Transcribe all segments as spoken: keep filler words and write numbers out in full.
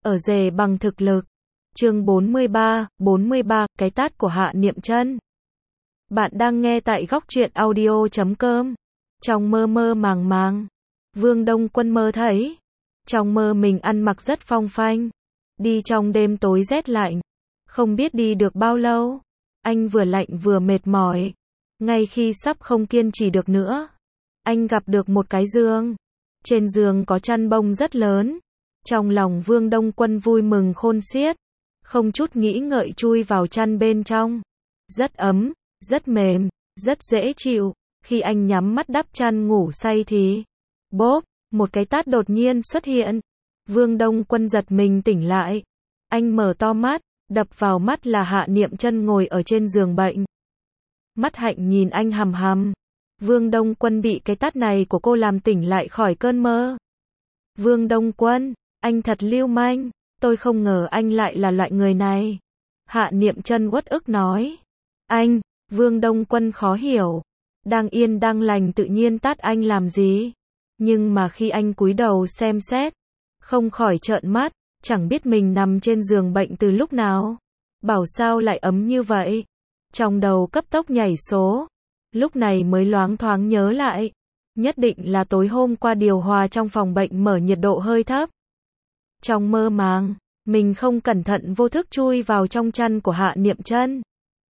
ở rể bằng thực lực. Chương bốn mươi ba, bốn mươi ba, cái tát của Hạ Niệm Chân. Bạn đang nghe tại góc truyện audio chấm com. Trong mơ mơ màng màng, Vương Đông Quân mơ thấy, trong mơ mình ăn mặc rất phong phanh, đi trong đêm tối rét lạnh, không biết đi được bao lâu, anh vừa lạnh vừa mệt mỏi, ngay khi sắp không kiên trì được nữa, anh gặp được một cái giường, trên giường có chăn bông rất lớn, trong lòng Vương Đông Quân vui mừng khôn xiết, không chút nghĩ ngợi chui vào chăn bên trong, rất ấm, rất mềm, rất dễ chịu. Khi anh nhắm mắt đắp chăn ngủ say thì, bốp, một cái tát đột nhiên xuất hiện. Vương Đông Quân giật mình tỉnh lại. Anh mở to mắt, đập vào mắt là Hạ Niệm Chân ngồi ở trên giường bệnh. Mắt hạnh nhìn anh hằm hằm. Vương Đông Quân bị cái tát này của cô làm tỉnh lại khỏi cơn mơ. Vương Đông Quân, anh thật lưu manh, tôi không ngờ anh lại là loại người này. Hạ Niệm Chân uất ức nói. Anh, Vương Đông Quân khó hiểu. Đang yên đang lành tự nhiên tát anh làm gì? Nhưng mà khi anh cúi đầu xem xét, không khỏi trợn mắt, chẳng biết mình nằm trên giường bệnh từ lúc nào. Bảo sao lại ấm như vậy? Trong đầu cấp tốc nhảy số. Lúc này mới loáng thoáng nhớ lại. Nhất định là tối hôm qua điều hòa trong phòng bệnh mở nhiệt độ hơi thấp. Trong mơ màng, mình không cẩn thận vô thức chui vào trong chăn của Hạ Niệm Chân.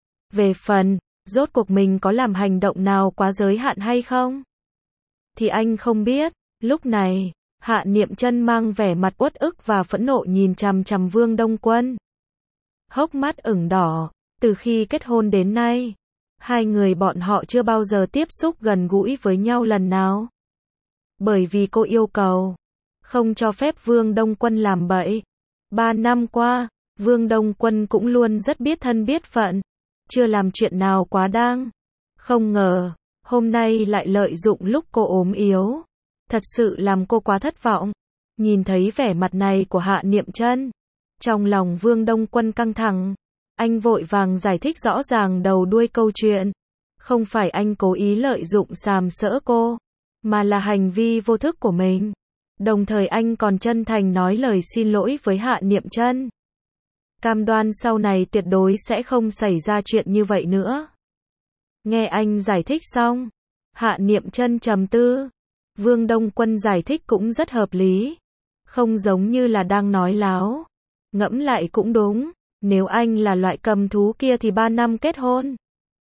Về phần, rốt cuộc mình có làm hành động nào quá giới hạn hay không? Thì anh không biết. Lúc này, Hạ Niệm Chân mang vẻ mặt uất ức và phẫn nộ nhìn chằm chằm Vương Đông Quân. Hốc mắt ửng đỏ, từ khi kết hôn đến nay, hai người bọn họ chưa bao giờ tiếp xúc gần gũi với nhau lần nào. Bởi vì cô yêu cầu, không cho phép Vương Đông Quân làm bậy. Ba năm qua, Vương Đông Quân cũng luôn rất biết thân biết phận, chưa làm chuyện nào quá đáng. Không ngờ, hôm nay lại lợi dụng lúc cô ốm yếu. Thật sự làm cô quá thất vọng. Nhìn thấy vẻ mặt này của Hạ Niệm Chân, trong lòng Vương Đông Quân căng thẳng. Anh vội vàng giải thích rõ ràng đầu đuôi câu chuyện. Không phải anh cố ý lợi dụng sàm sỡ cô, mà là hành vi vô thức của mình. Đồng thời anh còn chân thành nói lời xin lỗi với Hạ Niệm Chân. Cam đoan sau này tuyệt đối sẽ không xảy ra chuyện như vậy nữa. Nghe anh giải thích xong, Hạ Niệm Chân trầm tư. Vương Đông Quân giải thích cũng rất hợp lý, không giống như là đang nói láo. Ngẫm lại cũng đúng, nếu anh là loại cầm thú kia thì ba năm kết hôn,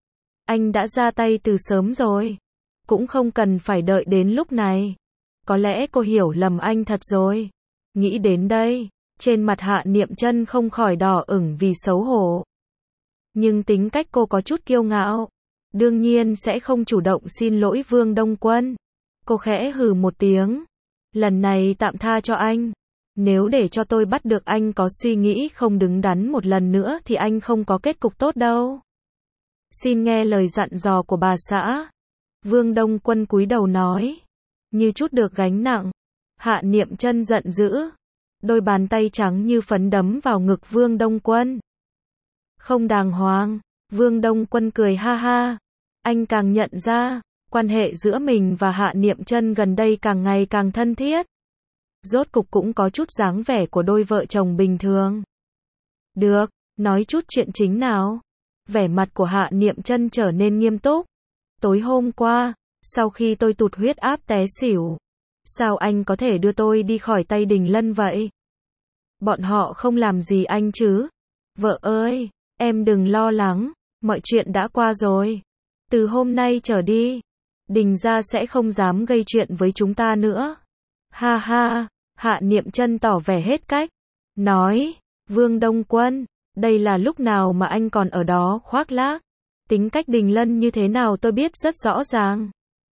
anh đã ra tay từ sớm rồi, cũng không cần phải đợi đến lúc này. Có lẽ cô hiểu lầm anh thật rồi. Nghĩ đến đây, trên mặt Hạ Niệm Chân không khỏi đỏ ửng vì xấu hổ. Nhưng tính cách cô có chút kiêu ngạo, đương nhiên sẽ không chủ động xin lỗi Vương Đông Quân. Cô khẽ hừ một tiếng. Lần này tạm tha cho anh. Nếu để cho tôi bắt được anh có suy nghĩ không đứng đắn một lần nữa thì anh không có kết cục tốt đâu. Xin nghe lời dặn dò của bà xã. Vương Đông Quân cúi đầu nói. Như chút được gánh nặng. Hạ Niệm Chân giận dữ. Đôi bàn tay trắng như phấn đấm vào ngực Vương Đông Quân. Không đàng hoàng. Vương Đông Quân cười ha ha. Anh càng nhận ra, quan hệ giữa mình và Hạ Niệm Chân gần đây càng ngày càng thân thiết. Rốt cục cũng có chút dáng vẻ của đôi vợ chồng bình thường. Được, nói chút chuyện chính nào. Vẻ mặt của Hạ Niệm Chân trở nên nghiêm túc. Tối hôm qua, sau khi tôi tụt huyết áp té xỉu, sao anh có thể đưa tôi đi khỏi tay Đình Lân vậy? Bọn họ không làm gì anh chứ? Vợ ơi, em đừng lo lắng, mọi chuyện đã qua rồi. Từ hôm nay trở đi, Đình gia sẽ không dám gây chuyện với chúng ta nữa. Ha ha, Hạ Niệm Chân tỏ vẻ hết cách. Nói, Vương Đông Quân, đây là lúc nào mà anh còn ở đó khoác lác. Tính cách Đình Lân như thế nào tôi biết rất rõ ràng.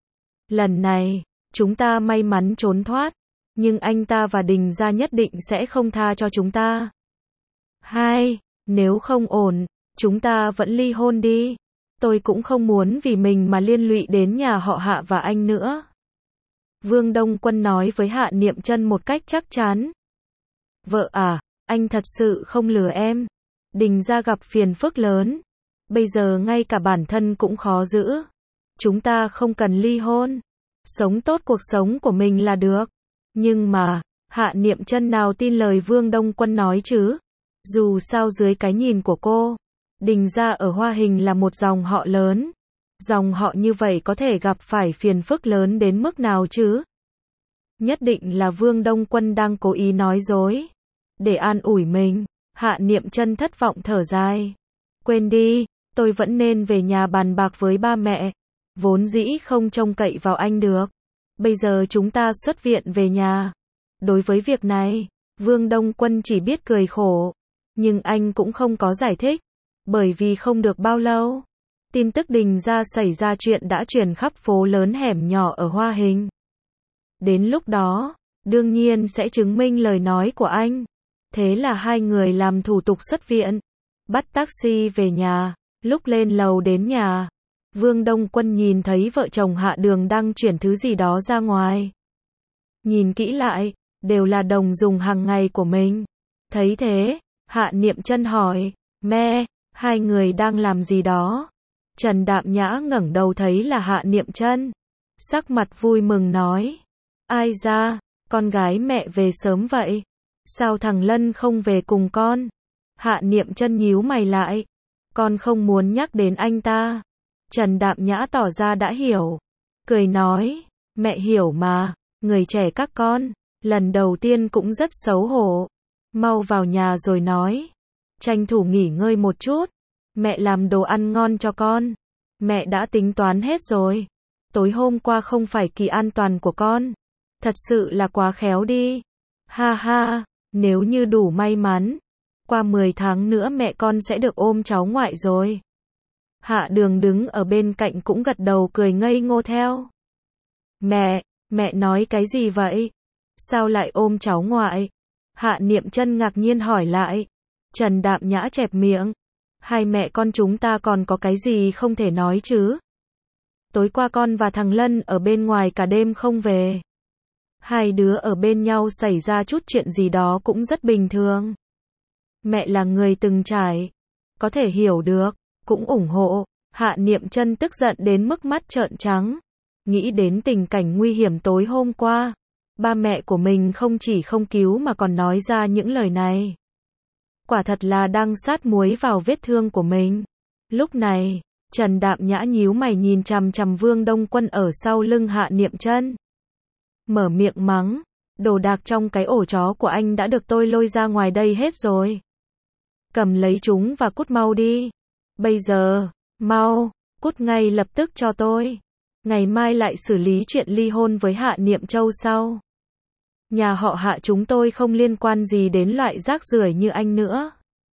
Lần này, chúng ta may mắn trốn thoát, nhưng anh ta và Đình gia nhất định sẽ không tha cho chúng ta. Hai, nếu không ổn, chúng ta vẫn ly hôn đi. Tôi cũng không muốn vì mình mà liên lụy đến nhà họ Hạ và anh nữa. Vương Đông Quân nói với Hạ Niệm Chân một cách chắc chắn. Vợ à, anh thật sự không lừa em. Đình gia gặp phiền phức lớn. Bây giờ ngay cả bản thân cũng khó giữ. Chúng ta không cần ly hôn. Sống tốt cuộc sống của mình là được. Nhưng mà, Hạ Niệm Chân nào tin lời Vương Đông Quân nói chứ? Dù sao dưới cái nhìn của cô, Đình gia ở Hoa Hình là một dòng họ lớn. Dòng họ như vậy có thể gặp phải phiền phức lớn đến mức nào chứ? Nhất định là Vương Đông Quân đang cố ý nói dối. Để an ủi mình, Hạ Niệm Chân thất vọng thở dài. Quên đi, tôi vẫn nên về nhà bàn bạc với ba mẹ. Vốn dĩ không trông cậy vào anh được. Bây giờ chúng ta xuất viện về nhà. Đối với việc này, Vương Đông Quân chỉ biết cười khổ. Nhưng anh cũng không có giải thích. Bởi vì không được bao lâu, tin tức Đình gia xảy ra chuyện đã truyền khắp phố lớn hẻm nhỏ ở Hoa Hình. Đến lúc đó, đương nhiên sẽ chứng minh lời nói của anh. Thế là hai người làm thủ tục xuất viện, bắt taxi về nhà. Lúc lên lầu đến nhà, Vương Đông Quân nhìn thấy vợ chồng Hạ Đường đang chuyển thứ gì đó ra ngoài. Nhìn kỹ lại, đều là đồng dùng hàng ngày của mình. Thấy thế, Hạ Niệm Chân hỏi, mẹ, hai người đang làm gì đó? Trần Đạm Nhã ngẩng đầu thấy là Hạ Niệm Chân. Sắc mặt vui mừng nói, ai ra, con gái mẹ về sớm vậy? Sao thằng Lân không về cùng con? Hạ Niệm Chân nhíu mày lại, con không muốn nhắc đến anh ta. Trần Đạm Nhã tỏ ra đã hiểu, cười nói, mẹ hiểu mà, người trẻ các con, lần đầu tiên cũng rất xấu hổ. Mau vào nhà rồi nói, tranh thủ nghỉ ngơi một chút, mẹ làm đồ ăn ngon cho con. Mẹ đã tính toán hết rồi. Tối hôm qua không phải kỳ an toàn của con. Thật sự là quá khéo đi. Ha ha, nếu như đủ may mắn, qua mười tháng nữa mẹ con sẽ được ôm cháu ngoại rồi. Hạ Đường đứng ở bên cạnh cũng gật đầu cười ngây ngô theo. Mẹ, mẹ nói cái gì vậy? Sao lại ôm cháu ngoại? Hạ Niệm Chân ngạc nhiên hỏi lại. Trần Đạm Nhã chẹp miệng. Hai mẹ con chúng ta còn có cái gì không thể nói chứ? Tối qua con và thằng Lân ở bên ngoài cả đêm không về. Hai đứa ở bên nhau xảy ra chút chuyện gì đó cũng rất bình thường. Mẹ là người từng trải, có thể hiểu được, cũng ủng hộ. Hạ Niệm Chân tức giận đến mức mắt trợn trắng. Nghĩ đến tình cảnh nguy hiểm tối hôm qua, ba mẹ của mình không chỉ không cứu mà còn nói ra những lời này. Quả thật là đang sát muối vào vết thương của mình. Lúc này, Trần Đạm Nhã nhíu mày nhìn chằm chằm Vương Đông Quân ở sau lưng Hạ Niệm Chân. Mở miệng mắng, đồ đạc trong cái ổ chó của anh đã được tôi lôi ra ngoài đây hết rồi. Cầm lấy chúng và cút mau đi. Bây giờ, mau, cút ngay lập tức cho tôi. Ngày mai lại xử lý chuyện ly hôn với Hạ Niệm Châu sau. Nhà họ Hạ chúng tôi không liên quan gì đến loại rác rưởi như anh nữa.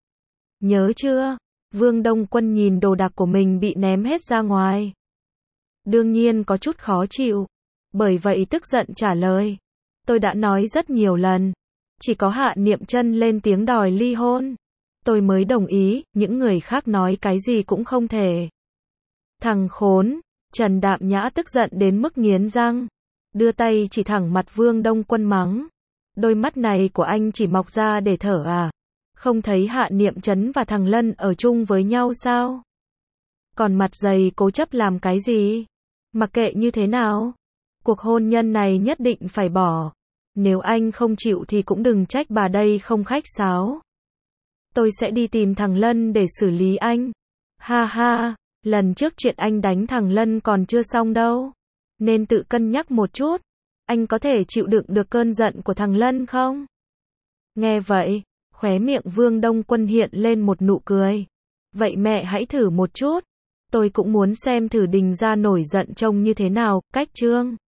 Nhớ chưa? Vương Đông Quân nhìn đồ đạc của mình bị ném hết ra ngoài. Đương nhiên có chút khó chịu. Bởi vậy tức giận trả lời. Tôi đã nói rất nhiều lần. Chỉ có Hạ Niệm Chân lên tiếng đòi ly hôn. Tôi mới đồng ý, những người khác nói cái gì cũng không thể. Thằng khốn, Trần Đạm Nhã tức giận đến mức nghiến răng. Đưa tay chỉ thẳng mặt Vương Đông Quân mắng. Đôi mắt này của anh chỉ mọc ra để thở à? Không thấy Hạ Niệm Chấn và thằng Lân ở chung với nhau sao? Còn mặt dày cố chấp làm cái gì? Mặc kệ như thế nào, cuộc hôn nhân này nhất định phải bỏ. Nếu anh không chịu thì cũng đừng trách bà đây không khách sáo. Tôi sẽ đi tìm thằng Lân để xử lý anh. Ha ha, lần trước chuyện anh đánh thằng Lân còn chưa xong đâu. Nên tự cân nhắc một chút. Anh có thể chịu đựng được cơn giận của thằng Lân không? Nghe vậy, khóe miệng Vương Đông Quân hiện lên một nụ cười. Vậy mẹ hãy thử một chút. Tôi cũng muốn xem thử Đình gia nổi giận trông như thế nào. Cách chương